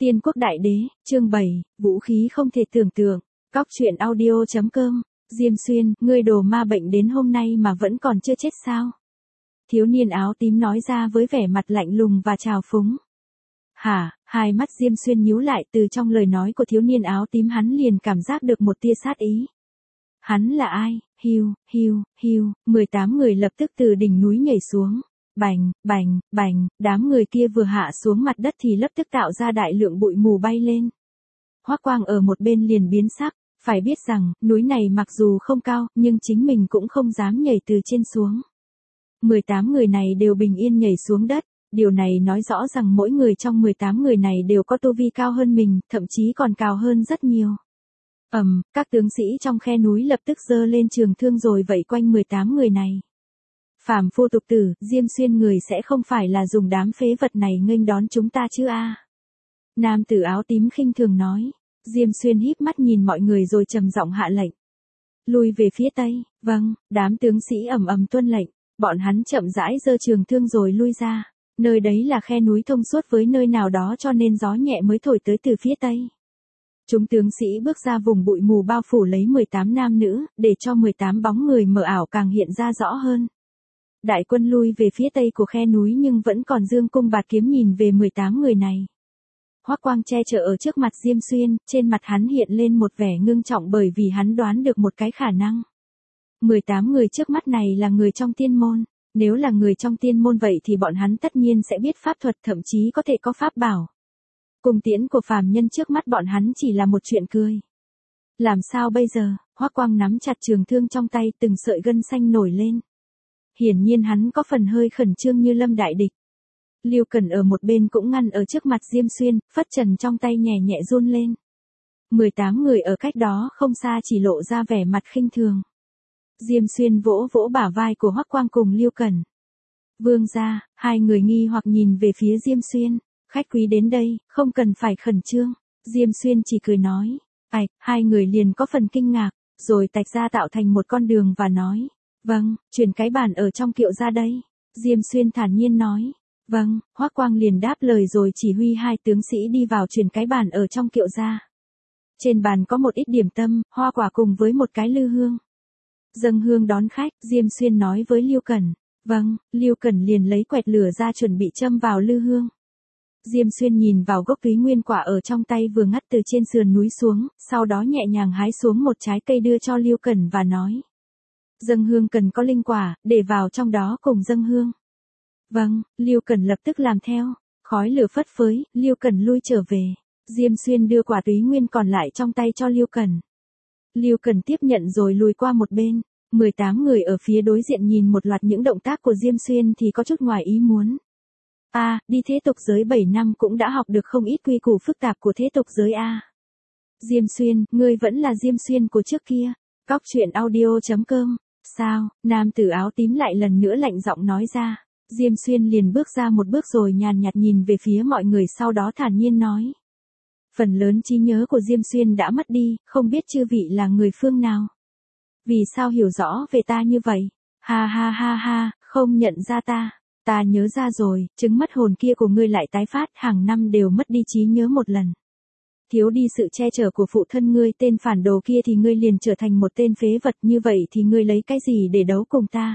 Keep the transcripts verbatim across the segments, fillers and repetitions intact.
Tiên quốc đại đế, chương bảy, vũ khí không thể tưởng tượng. Cóc truyện audio chấm com. Diêm Xuyên, ngươi đồ ma bệnh đến hôm nay mà vẫn còn chưa chết sao? Thiếu niên áo tím nói ra với vẻ mặt lạnh lùng và trào phúng. Hả? Hai mắt Diêm Xuyên nhíu lại, từ trong lời nói của thiếu niên áo tím hắn liền cảm giác được một tia sát ý. Hắn là ai? Hiu, hiu, hiu, mười tám người lập tức từ đỉnh núi nhảy xuống. Bành, bành, bành, đám người kia vừa hạ xuống mặt đất thì lập tức tạo ra đại lượng bụi mù bay lên. Hoắc Quang ở một bên liền biến sắc, phải biết rằng, núi này mặc dù không cao, nhưng chính mình cũng không dám nhảy từ trên xuống. mười tám người này đều bình yên nhảy xuống đất, điều này nói rõ rằng mỗi người trong mười tám người này đều có tu vi cao hơn mình, thậm chí còn cao hơn rất nhiều. Ầm, um, các tướng sĩ trong khe núi lập tức giơ lên trường thương rồi vây quanh mười tám người này. Phàm phu tục tử, Diêm Xuyên người sẽ không phải là dùng đám phế vật này nghênh đón chúng ta chứ a? À? Nam tử áo tím khinh thường nói. Diêm Xuyên híp mắt nhìn mọi người rồi trầm giọng hạ lệnh. Lui về phía tây. Vâng, đám tướng sĩ ầm ầm tuân lệnh, bọn hắn chậm rãi giơ trường thương rồi lui ra. Nơi đấy là khe núi thông suốt với nơi nào đó cho nên gió nhẹ mới thổi tới từ phía tây. Chúng tướng sĩ bước ra vùng bụi mù bao phủ lấy mười tám nam nữ, để cho mười tám bóng người mờ ảo càng hiện ra rõ hơn. Đại quân lui về phía tây của khe núi nhưng vẫn còn dương cung bạt kiếm nhìn về mười tám người này. Hoắc Quang che chở ở trước mặt Diêm Xuyên, trên mặt hắn hiện lên một vẻ ngưng trọng bởi vì hắn đoán được một cái khả năng. mười tám người trước mắt này là người trong tiên môn, nếu là người trong tiên môn vậy thì bọn hắn tất nhiên sẽ biết pháp thuật, thậm chí có thể có pháp bảo. Cung tiễn của phàm nhân trước mắt bọn hắn chỉ là một chuyện cười. Làm sao bây giờ? Hoắc Quang nắm chặt trường thương trong tay, từng sợi gân xanh nổi lên. Hiển nhiên hắn có phần hơi khẩn trương như lâm đại địch. Lưu Cẩn ở một bên cũng ngăn ở trước mặt Diêm Xuyên, phất trần trong tay nhẹ nhẹ run lên. mười tám người ở cách đó không xa chỉ lộ ra vẻ mặt khinh thường. Diêm Xuyên vỗ vỗ bả vai của Hoắc Quang cùng Lưu Cẩn. Vương gia, hai người nghi hoặc nhìn về phía Diêm Xuyên. Khách quý đến đây, không cần phải khẩn trương. Diêm Xuyên chỉ cười nói. Ảch, hai người liền có phần kinh ngạc, rồi tạch ra tạo thành một con đường và nói. Vâng, chuyển cái bàn ở trong kiệu ra đây. Diêm Xuyên thản nhiên nói. Vâng, Hoắc Quang liền đáp lời rồi chỉ huy hai tướng sĩ đi vào chuyển cái bàn ở trong kiệu ra. Trên bàn có một ít điểm tâm, hoa quả cùng với một cái lư hương. Dâng hương đón khách, Diêm Xuyên nói với Lưu Cẩn. Vâng, Lưu Cẩn liền lấy quẹt lửa ra chuẩn bị châm vào lư hương. Diêm Xuyên nhìn vào gốc túy nguyên quả ở trong tay vừa ngắt từ trên sườn núi xuống, sau đó nhẹ nhàng hái xuống một trái cây đưa cho Lưu Cẩn và nói. Dâng hương cần có linh quả, để vào trong đó cùng dâng hương. Vâng, Lưu Cẩn lập tức làm theo, khói lửa phất phới, Lưu Cẩn lui trở về. Diêm Xuyên đưa quả túy nguyên còn lại trong tay cho Lưu Cẩn. Lưu Cẩn tiếp nhận rồi lùi qua một bên, mười tám người ở phía đối diện nhìn một loạt những động tác của Diêm Xuyên thì có chút ngoài ý muốn. A, à, đi thế tục giới bảy năm cũng đã học được không ít quy củ phức tạp của thế tục giới a. À. Diêm Xuyên, ngươi vẫn là Diêm Xuyên của trước kia. Cóc truyện audio chấm com. Sao? Nam tử áo tím lại lần nữa lạnh giọng nói ra. Diêm Xuyên liền bước ra một bước rồi nhàn nhạt nhìn về phía mọi người, sau đó thản nhiên nói. Phần lớn trí nhớ của Diêm Xuyên đã mất đi, không biết chư vị là người phương nào. Vì sao hiểu rõ về ta như vậy? Ha ha ha ha, không nhận ra ta. Ta nhớ ra rồi, chứng mất hồn kia của ngươi lại tái phát, hàng năm đều mất đi trí nhớ một lần. Thiếu đi sự che chở của phụ thân ngươi, tên phản đồ kia thì ngươi liền trở thành một tên phế vật, như vậy thì ngươi lấy cái gì để đấu cùng ta?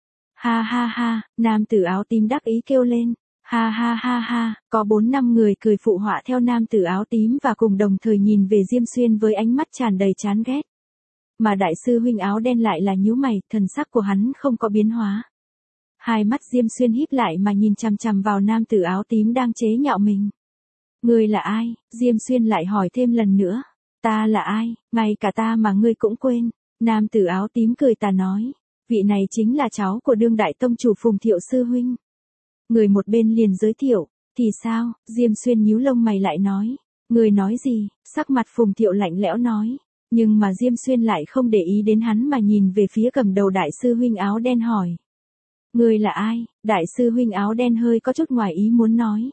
Ha ha ha, nam tử áo tím đắc ý kêu lên. Ha ha ha ha, có bốn năm người cười phụ họa theo nam tử áo tím và cùng đồng thời nhìn về Diêm Xuyên với ánh mắt tràn đầy chán ghét. Mà đại sư huynh áo đen lại là nhíu mày, thần sắc của hắn không có biến hóa. Hai mắt Diêm Xuyên híp lại mà nhìn chằm chằm vào nam tử áo tím đang chế nhạo mình. Ngươi là ai? Diêm Xuyên lại hỏi thêm lần nữa. Ta là ai? Ngay cả ta mà ngươi cũng quên. Nam tử áo tím cười tà nói. Vị này chính là cháu của đương đại tông chủ Phùng Thiệu sư huynh. Người một bên liền giới thiệu. Thì sao? Diêm Xuyên nhíu lông mày lại nói. Người nói gì? Sắc mặt Phùng Thiệu lạnh lẽo nói. Nhưng mà Diêm Xuyên lại không để ý đến hắn mà nhìn về phía cầm đầu đại sư huynh áo đen hỏi. Ngươi là ai? Đại sư huynh áo đen hơi có chút ngoài ý muốn nói.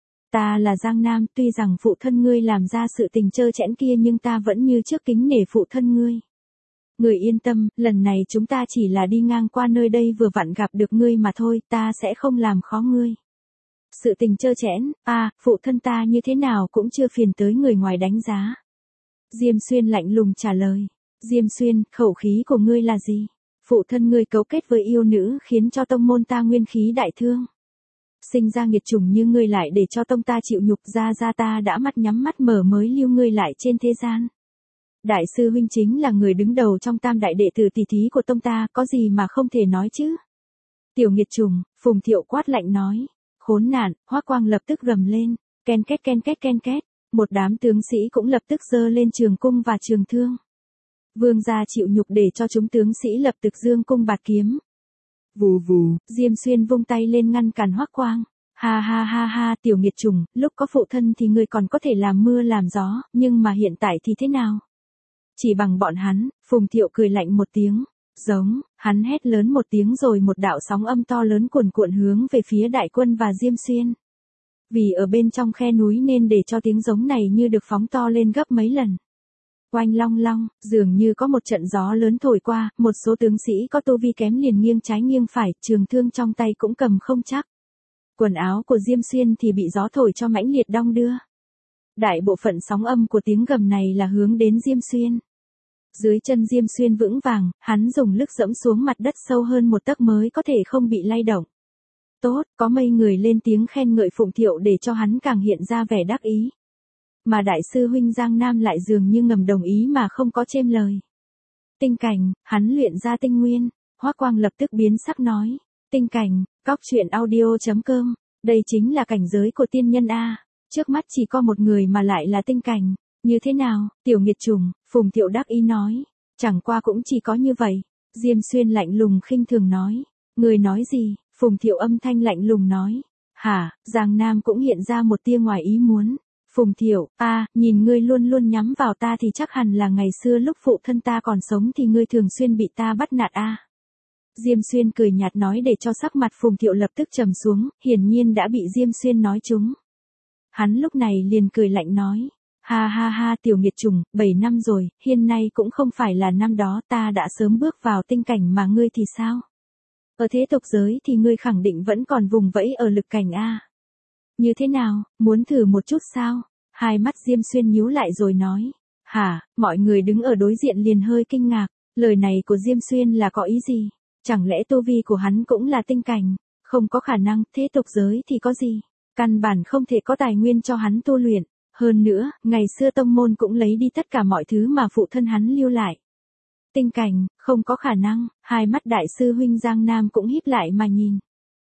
Ta là Giang Nam, tuy rằng phụ thân ngươi làm ra sự tình trơ trẽn kia nhưng ta vẫn như trước kính nể phụ thân ngươi. Ngươi yên tâm, lần này chúng ta chỉ là đi ngang qua nơi đây vừa vặn gặp được ngươi mà thôi, ta sẽ không làm khó ngươi. Sự tình trơ trẽn, à, phụ thân ta như thế nào cũng chưa phiền tới người ngoài đánh giá. Diêm Xuyên lạnh lùng trả lời. Diêm Xuyên, khẩu khí của ngươi là gì? Phụ thân ngươi cấu kết với yêu nữ khiến cho tông môn ta nguyên khí đại thương. Sinh ra nghiệt chủng như ngươi lại để cho tông ta chịu nhục, ra ra ta đã mắt nhắm mắt mở mới lưu ngươi lại trên thế gian. Đại sư huynh chính là người đứng đầu trong tam đại đệ tử tỷ thí của tông ta, có gì mà không thể nói chứ? Tiểu nghiệt chủng, Phùng Thiệu quát lạnh nói. Khốn nạn, Hoắc Quang lập tức gầm lên, ken két ken két ken két, một đám tướng sĩ cũng lập tức giơ lên trường cung và trường thương. Vương gia chịu nhục để cho chúng tướng sĩ lập tức dương cung bạt kiếm. Vù vù, Diêm Xuyên vung tay lên ngăn cản Hoắc Quang. Ha ha ha ha, tiểu nghiệt chủng, lúc có phụ thân thì ngươi còn có thể làm mưa làm gió, nhưng mà hiện tại thì thế nào? Chỉ bằng bọn hắn, Phùng Thiệu cười lạnh một tiếng. Giống, hắn hét lớn một tiếng rồi một đạo sóng âm to lớn cuồn cuộn hướng về phía đại quân và Diêm Xuyên. Vì ở bên trong khe núi nên để cho tiếng giống này như được phóng to lên gấp mấy lần. Oanh long long, dường như có một trận gió lớn thổi qua, một số tướng sĩ có tu vi kém liền nghiêng trái nghiêng phải, trường thương trong tay cũng cầm không chắc. Quần áo của Diêm Xuyên thì bị gió thổi cho mãnh liệt đong đưa. Đại bộ phận sóng âm của tiếng gầm này là hướng đến Diêm Xuyên. Dưới chân Diêm Xuyên vững vàng, hắn dùng lực dẫm xuống mặt đất sâu hơn một tấc mới có thể không bị lay động. Tốt, có mấy người lên tiếng khen ngợi Phùng Thiệu để cho hắn càng hiện ra vẻ đắc ý. Mà đại sư huynh Giang Nam lại dường như ngầm đồng ý mà không có chêm lời. Tinh cảnh, hắn luyện ra tinh nguyên, Hoắc Quang lập tức biến sắc nói. Tinh cảnh, cóc truyện audio chấm com, đây chính là cảnh giới của tiên nhân A, trước mắt chỉ có một người mà lại là tinh cảnh. Như thế nào, tiểu nghiệt chủng, Phùng Thiệu đắc ý nói. Chẳng qua cũng chỉ có như vậy. Diêm Xuyên lạnh lùng khinh thường nói. Người nói gì? Phùng Thiệu âm thanh lạnh lùng nói. Hả, Giang Nam cũng hiện ra một tia ngoài ý muốn. Phùng Thiệu, a, nhìn ngươi luôn luôn nhắm vào ta thì chắc hẳn là ngày xưa lúc phụ thân ta còn sống thì ngươi thường xuyên bị ta bắt nạt a. Diêm Xuyên cười nhạt nói để cho sắc mặt Phùng Thiệu lập tức trầm xuống, hiển nhiên đã bị Diêm Xuyên nói trúng. Hắn lúc này liền cười lạnh nói. Ha ha ha, tiểu nghiệt chủng, bảy năm rồi, hiện nay cũng không phải là năm đó, ta đã sớm bước vào tinh cảnh mà ngươi thì sao? Ở thế tục giới thì ngươi khẳng định vẫn còn vùng vẫy ở lực cảnh a. Như thế nào, muốn thử một chút sao? Hai mắt Diêm Xuyên nhíu lại rồi nói. Hả, mọi người đứng ở đối diện liền hơi kinh ngạc, lời này của Diêm Xuyên là có ý gì? Chẳng lẽ tu vi của hắn cũng là tinh cảnh? Không có khả năng, thế tục giới thì có gì? Căn bản không thể có tài nguyên cho hắn tu luyện. Hơn nữa, ngày xưa tông môn cũng lấy đi tất cả mọi thứ mà phụ thân hắn lưu lại. Tinh cảnh, không có khả năng, hai mắt đại sư huynh Giang Nam cũng híp lại mà nhìn.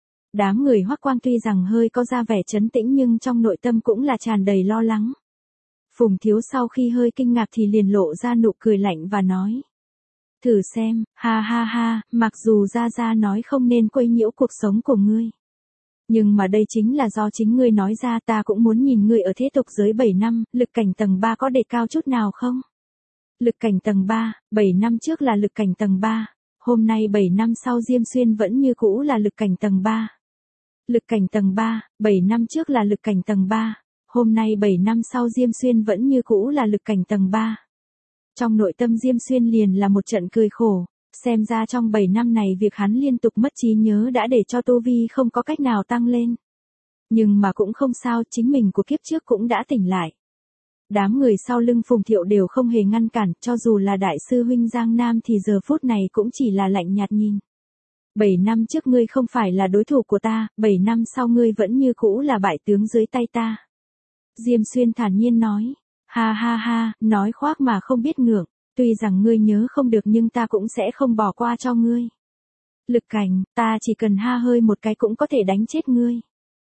Đám người Hoắc Quang tuy rằng hơi có ra vẻ trấn tĩnh nhưng trong nội tâm cũng là tràn đầy lo lắng. Phùng Thiếu sau khi hơi kinh ngạc thì liền lộ ra nụ cười lạnh và nói. Thử xem, ha ha ha, mặc dù Gia Gia nói không nên quấy nhiễu cuộc sống của ngươi. Nhưng mà đây chính là do chính ngươi nói ra, ta cũng muốn nhìn ngươi ở thế tục giới bảy năm, lực cảnh tầng ba có đề cao chút nào không? Lực cảnh tầng ba, bảy năm trước là lực cảnh tầng ba, hôm nay bảy năm sau Diêm Xuyên vẫn như cũ là lực cảnh tầng ba. Lực cảnh tầng ba, bảy năm trước là lực cảnh tầng ba, hôm nay bảy năm sau Diêm Xuyên vẫn như cũ là lực cảnh tầng ba. Trong nội tâm Diêm Xuyên liền là một trận cười khổ, xem ra trong bảy năm này việc hắn liên tục mất trí nhớ đã để cho tu vi không có cách nào tăng lên. Nhưng mà cũng không sao, chính mình của kiếp trước cũng đã tỉnh lại. Đám người sau lưng Phùng Thiệu đều không hề ngăn cản, cho dù là đại sư huynh Giang Nam thì giờ phút này cũng chỉ là lạnh nhạt nhìn. Bảy năm trước ngươi không phải là đối thủ của ta, bảy năm sau ngươi vẫn như cũ là bại tướng dưới tay ta. Diêm Xuyên thản nhiên nói. Ha ha ha, nói khoác mà không biết ngượng, tuy rằng ngươi nhớ không được nhưng ta cũng sẽ không bỏ qua cho ngươi. Lực cảnh, ta chỉ cần ha hơi một cái cũng có thể đánh chết ngươi.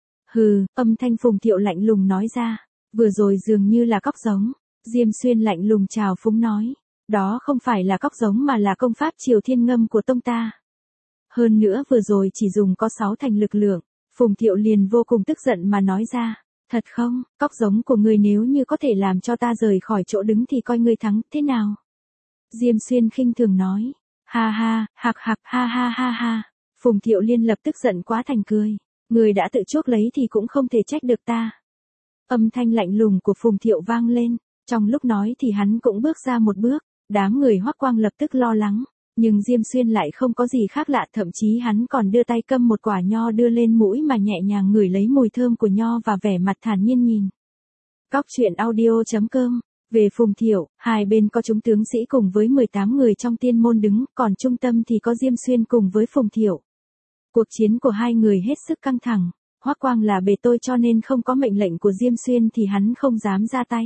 Hừ, âm thanh Phùng Thiệu lạnh lùng nói ra, vừa rồi dường như là cóc giống. Diêm Xuyên lạnh lùng chào phúng nói, đó không phải là cóc giống mà là công pháp Triều Thiên Ngâm của tông ta. Hơn nữa vừa rồi chỉ dùng có sáu thành lực lượng, Phùng Thiệu liền vô cùng tức giận mà nói ra. Thật không, cóc giống của ngươi nếu như có thể làm cho ta rời khỏi chỗ đứng thì coi ngươi thắng, thế nào? Diêm Xuyên khinh thường nói. Ha ha, hạc hạc ha ha ha ha. Phùng Thiệu Liên lập tức giận quá thành cười. Ngươi đã tự chuốc lấy thì cũng không thể trách được ta. Âm thanh lạnh lùng của Phùng Thiệu vang lên. Trong lúc nói thì hắn cũng bước ra một bước. Đám người Hoắc Quang lập tức lo lắng. Nhưng Diêm Xuyên lại không có gì khác lạ, thậm chí hắn còn đưa tay cầm một quả nho đưa lên mũi mà nhẹ nhàng ngửi lấy mùi thơm của nho và vẻ mặt thản nhiên nhìn. Cóc truyện audio chấm com. Về Phùng Thiệu, hai bên có chúng tướng sĩ cùng với mười tám người trong tiên môn đứng, còn trung tâm thì có Diêm Xuyên cùng với Phùng Thiệu. Cuộc chiến của hai người hết sức căng thẳng, Hoắc Quang là bề tôi cho nên không có mệnh lệnh của Diêm Xuyên thì hắn không dám ra tay.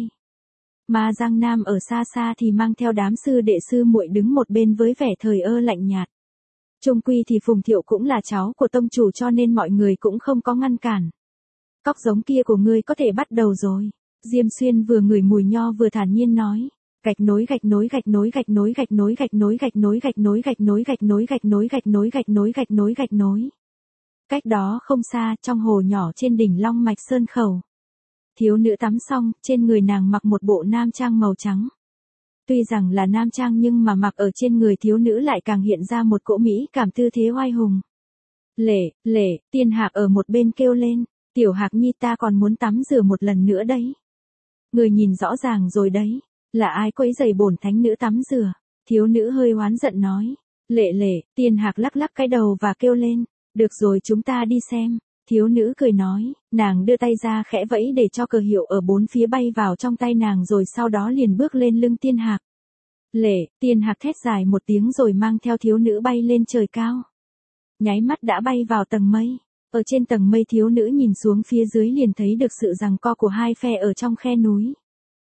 Mà Giang Nam ở xa xa thì mang theo đám sư đệ sư muội đứng một bên với vẻ thờ ơ lạnh nhạt. Chung quy thì Phùng Thiệu cũng là cháu của tông chủ cho nên mọi người cũng không có ngăn cản. Cóc giống kia của ngươi có thể bắt đầu rồi. Diêm Xuyên vừa ngửi mùi nho vừa thản nhiên nói. Gạch nối gạch nối gạch nối gạch nối gạch nối gạch nối gạch nối gạch nối gạch nối gạch nối gạch nối gạch nối gạch nối gạch nối gạch nối. Cách đó không xa, trong hồ nhỏ trên đỉnh Long Mạch Sơn Khẩu. Thiếu nữ tắm xong, trên người nàng mặc một bộ nam trang màu trắng. Tuy rằng là nam trang nhưng mà mặc ở trên người thiếu nữ lại càng hiện ra một cỗ mỹ cảm tư thế oai hùng. Lệ, lệ, Tiên Hạc ở một bên kêu lên, Tiểu Hạc nhi ta còn muốn tắm rửa một lần nữa đấy. Người nhìn rõ ràng rồi đấy, là ai quấy rầy bổn thánh nữ tắm rửa. Thiếu nữ hơi oán giận nói, lệ lệ, Tiên Hạc lắc lắc cái đầu và kêu lên, được rồi chúng ta đi xem. Thiếu nữ cười nói, nàng đưa tay ra khẽ vẫy để cho cờ hiệu ở bốn phía bay vào trong tay nàng rồi sau đó liền bước lên lưng Tiên Hạc. Lệ, Tiên Hạc thét dài một tiếng rồi mang theo thiếu nữ bay lên trời cao. Nháy mắt đã bay vào tầng mây. Ở trên tầng mây thiếu nữ nhìn xuống phía dưới liền thấy được sự giằng co của hai phe ở trong khe núi.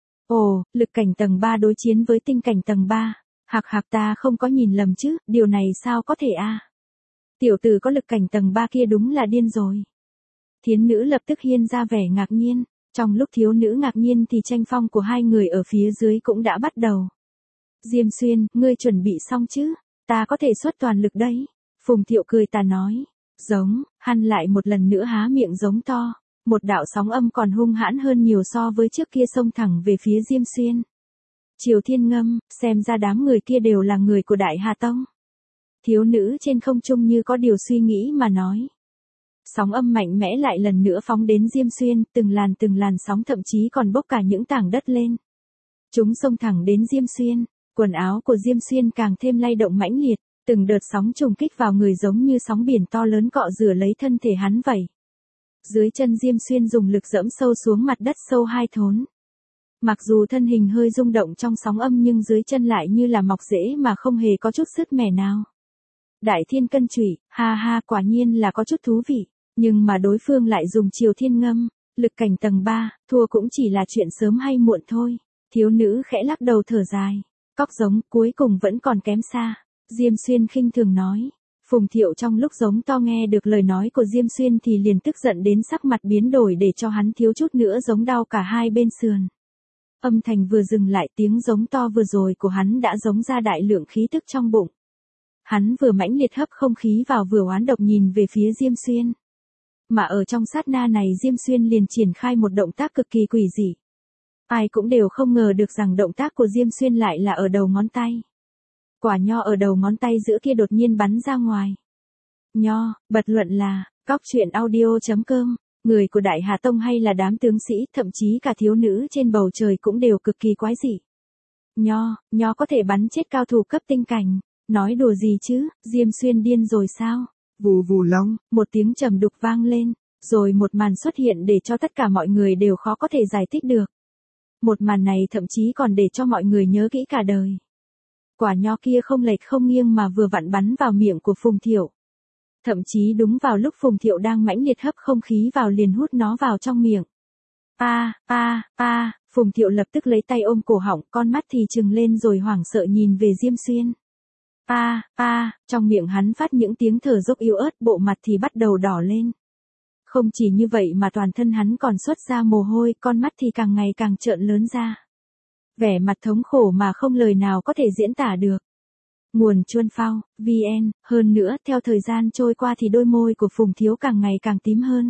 Ồ, lực cảnh tầng ba đối chiến với tinh cảnh tầng ba. Hạc hạc ta không có nhìn lầm chứ, điều này sao có thể a? Tiểu tử có lực cảnh tầng ba kia đúng là điên rồi. Thiến nữ lập tức hiên ra vẻ ngạc nhiên. Trong lúc thiếu nữ ngạc nhiên thì tranh phong của hai người ở phía dưới cũng đã bắt đầu. Diêm Xuyên, ngươi chuẩn bị xong chứ? Ta có thể xuất toàn lực đấy. Phùng Thiệu cười tà nói. Giống, hắn lại một lần nữa há miệng giống to. Một đạo sóng âm còn hung hãn hơn nhiều so với trước kia xông thẳng về phía Diêm Xuyên. Triều Thiên Ngâm, xem ra đám người kia đều là người của Đại Hà Tông. Thiếu nữ trên không trung như có điều suy nghĩ mà nói. Sóng âm mạnh mẽ lại lần nữa phóng đến Diêm Xuyên, từng làn từng làn sóng thậm chí còn bốc cả những tảng đất lên. Chúng xông thẳng đến Diêm Xuyên, quần áo của Diêm Xuyên càng thêm lay động mãnh liệt, từng đợt sóng trùng kích vào người giống như sóng biển to lớn cọ rửa lấy thân thể hắn vậy. Dưới chân Diêm Xuyên dùng lực dẫm sâu xuống mặt đất sâu hai thốn. Mặc dù thân hình hơi rung động trong sóng âm nhưng dưới chân lại như là mọc rễ mà không hề có chút sứt mẻ nào. Đại Thiên Cân Chủy, ha ha quả nhiên là có chút thú vị, nhưng mà đối phương lại dùng Triều Thiên Ngâm, lực cảnh tầng ba, thua cũng chỉ là chuyện sớm hay muộn thôi. Thiếu nữ khẽ lắc đầu thở dài, cóc giống cuối cùng vẫn còn kém xa. Diêm Xuyên khinh thường nói. Phùng Thiệu trong lúc giống to nghe được lời nói của Diêm Xuyên thì liền tức giận đến sắc mặt biến đổi để cho hắn thiếu chút nữa giống đau cả hai bên sườn. Âm thanh vừa dừng lại tiếng giống to vừa rồi của hắn đã giống ra đại lượng khí tức trong bụng. Hắn vừa mãnh liệt hấp không khí vào vừa oán độc nhìn về phía Diêm Xuyên. Mà ở trong sát na này Diêm Xuyên liền triển khai một động tác cực kỳ quỷ dị. Ai cũng đều không ngờ được rằng động tác của Diêm Xuyên lại là ở đầu ngón tay. Quả nho ở đầu ngón tay giữa kia đột nhiên bắn ra ngoài. Nho, bật luận là, cóc truyện audio chấm com, người của Đại Hà Tông hay là đám tướng sĩ, thậm chí cả thiếu nữ trên bầu trời cũng đều cực kỳ quái dị. Nho, nho có thể bắn chết cao thủ cấp tinh cảnh, nói đùa gì chứ, Diêm Xuyên điên rồi sao? Vù vù long, một tiếng trầm đục vang lên, rồi một màn xuất hiện để cho tất cả mọi người đều khó có thể giải thích được. Một màn này thậm chí còn để cho mọi người nhớ kỹ cả đời. Quả nho kia không lệch không nghiêng mà vừa vặn bắn vào miệng của Phùng Thiệu. Thậm chí đúng vào lúc Phùng Thiệu đang mãnh liệt hấp không khí vào liền hút nó vào trong miệng. A, a, a, Phùng Thiệu lập tức lấy tay ôm cổ họng, con mắt thì trừng lên rồi hoảng sợ nhìn về Diêm Xuyên. A, a, trong miệng hắn phát những tiếng thở dốc yếu ớt, bộ mặt thì bắt đầu đỏ lên. Không chỉ như vậy mà toàn thân hắn còn xuất ra mồ hôi, con mắt thì càng ngày càng trợn lớn ra. Vẻ mặt thống khổ mà không lời nào có thể diễn tả được. Nguồn Chuân Phao, vn, hơn nữa theo thời gian trôi qua thì đôi môi của Phùng Thiếu càng ngày càng tím hơn.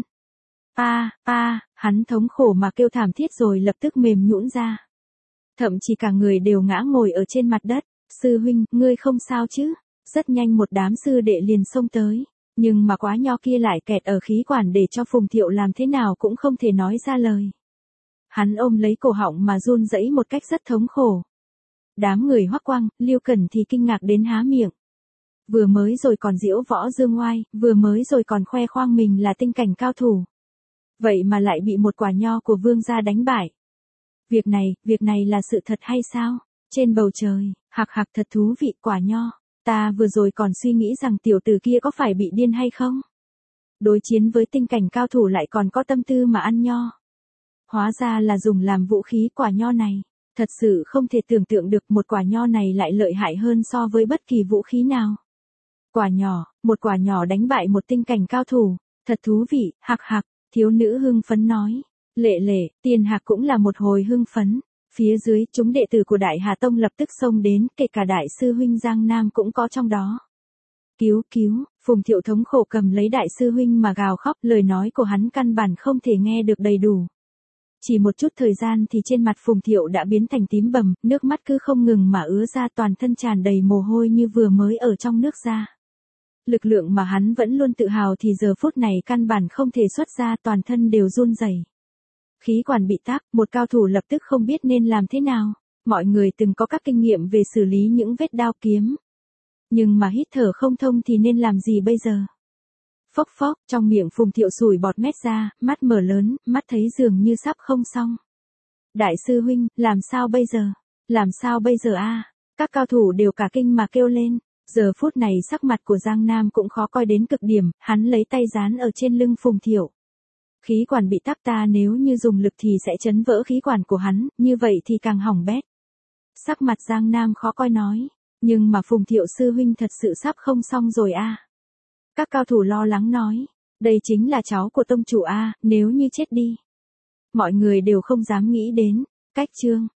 A, a, hắn thống khổ mà kêu thảm thiết rồi lập tức mềm nhũn ra. Thậm chí cả người đều ngã ngồi ở trên mặt đất. Sư huynh, ngươi không sao chứ? Rất nhanh một đám sư đệ liền xông tới. Nhưng mà quá nho kia lại kẹt ở khí quản để cho Phùng Thiệu làm thế nào cũng không thể nói ra lời. Hắn ôm lấy cổ họng mà run rẩy một cách rất thống khổ. Đám người Hoắc Quang, Liêu Cẩn thì kinh ngạc đến há miệng. Vừa mới rồi còn diễu võ dương ngoai, vừa mới rồi còn khoe khoang mình là tinh cảnh cao thủ. Vậy mà lại bị một quả nho của vương gia đánh bại. Việc này, việc này là sự thật hay sao? Trên bầu trời, hạc hạc thật thú vị quả nho. Ta vừa rồi còn suy nghĩ rằng tiểu tử kia có phải bị điên hay không? Đối chiến với tinh cảnh cao thủ lại còn có tâm tư mà ăn nho. Hóa ra là dùng làm vũ khí quả nho này. Thật sự không thể tưởng tượng được một quả nho này lại lợi hại hơn so với bất kỳ vũ khí nào. Quả nhỏ, một quả nhỏ đánh bại một tinh cảnh cao thủ. Thật thú vị, hạc hạc, thiếu nữ hưng phấn nói. Lệ lệ, Tiền Hạc cũng là một hồi hưng phấn. Phía dưới, chúng đệ tử của Đại Hà Tông lập tức xông đến, kể cả đại sư huynh Giang Nam cũng có trong đó. Cứu cứu, Phùng Thiệu thống khổ cầm lấy đại sư huynh mà gào khóc, lời nói của hắn căn bản không thể nghe được đầy đủ. Chỉ một chút thời gian thì trên mặt Phùng Thiệu đã biến thành tím bầm, nước mắt cứ không ngừng mà ứa ra, toàn thân tràn đầy mồ hôi như vừa mới ở trong nước ra. Lực lượng mà hắn vẫn luôn tự hào thì giờ phút này căn bản không thể xuất ra, toàn thân đều run rẩy. Khí quản bị tắc, một cao thủ lập tức không biết nên làm thế nào. Mọi người từng có các kinh nghiệm về xử lý những vết đao kiếm. Nhưng mà hít thở không thông thì nên làm gì bây giờ? Phốc phốc, trong miệng Phùng Thiệu sủi bọt mép ra, mắt mở lớn, mắt thấy dường như sắp không xong. Đại sư huynh, làm sao bây giờ? Làm sao bây giờ a? Các cao thủ đều cả kinh mà kêu lên. Giờ phút này sắc mặt của Giang Nam cũng khó coi đến cực điểm, hắn lấy tay dán ở trên lưng Phùng Thiệu. Khí quản bị tắc, ta nếu như dùng lực thì sẽ chấn vỡ khí quản của hắn, như vậy thì càng hỏng bét. Sắc mặt Giang Nam khó coi nói, nhưng mà Phùng Thiệu sư huynh thật sự sắp không xong rồi a. Các cao thủ lo lắng nói, đây chính là cháu của tông chủ a, nếu như chết đi. Mọi người đều không dám nghĩ đến, cách chương.